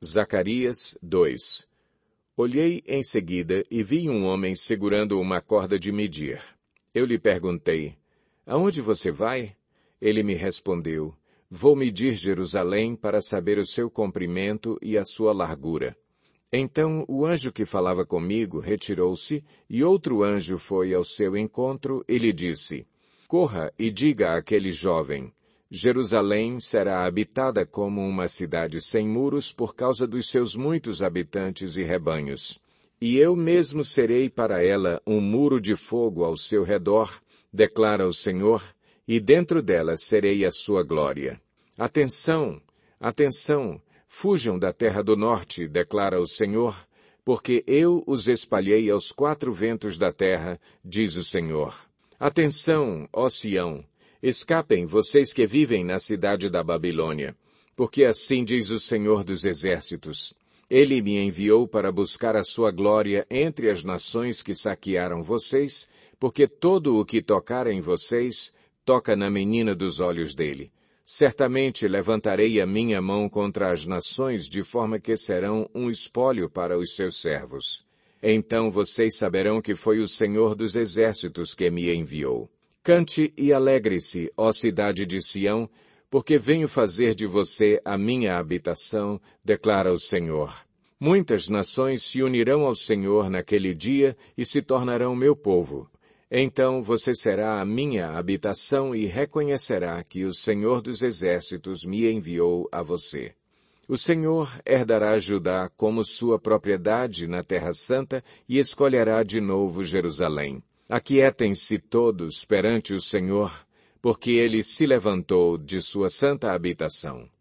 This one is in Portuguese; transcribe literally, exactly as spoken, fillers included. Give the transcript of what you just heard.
Zacarias dois. Olhei em seguida e vi um homem segurando uma corda de medir. Eu lhe perguntei, aonde você vai? Ele me respondeu, vou medir Jerusalém para saber o seu comprimento e a sua largura. Então o anjo que falava comigo retirou-se, e outro anjo foi ao seu encontro e lhe disse, corra e diga àquele jovem, Jerusalém será habitada como uma cidade sem muros por causa dos seus muitos habitantes e rebanhos. E eu mesmo serei para ela um muro de fogo ao seu redor, declara o Senhor, e dentro dela serei a sua glória. Atenção, atenção, fujam da terra do norte, declara o Senhor, porque eu os espalhei aos quatro ventos da terra, diz o Senhor. Atenção, ó Sião, escapem vocês que vivem na cidade da Babilônia, porque assim diz o Senhor dos Exércitos. Ele me enviou para buscar a sua glória entre as nações que saquearam vocês, porque todo o que tocar em vocês, toca na menina dos olhos dele. Certamente levantarei a minha mão contra as nações de forma que serão um espólio para os seus servos. Então vocês saberão que foi o Senhor dos Exércitos que me enviou. Cante e alegre-se, ó cidade de Sião, porque venho fazer de você a minha habitação, declara o Senhor. Muitas nações se unirão ao Senhor naquele dia e se tornarão meu povo. Então você será a minha habitação e reconhecerá que o Senhor dos Exércitos me enviou a você. O Senhor herdará Judá como sua propriedade na Terra Santa e escolherá de novo Jerusalém. Aquietem-se todos perante o Senhor, porque ele se levantou de sua santa habitação.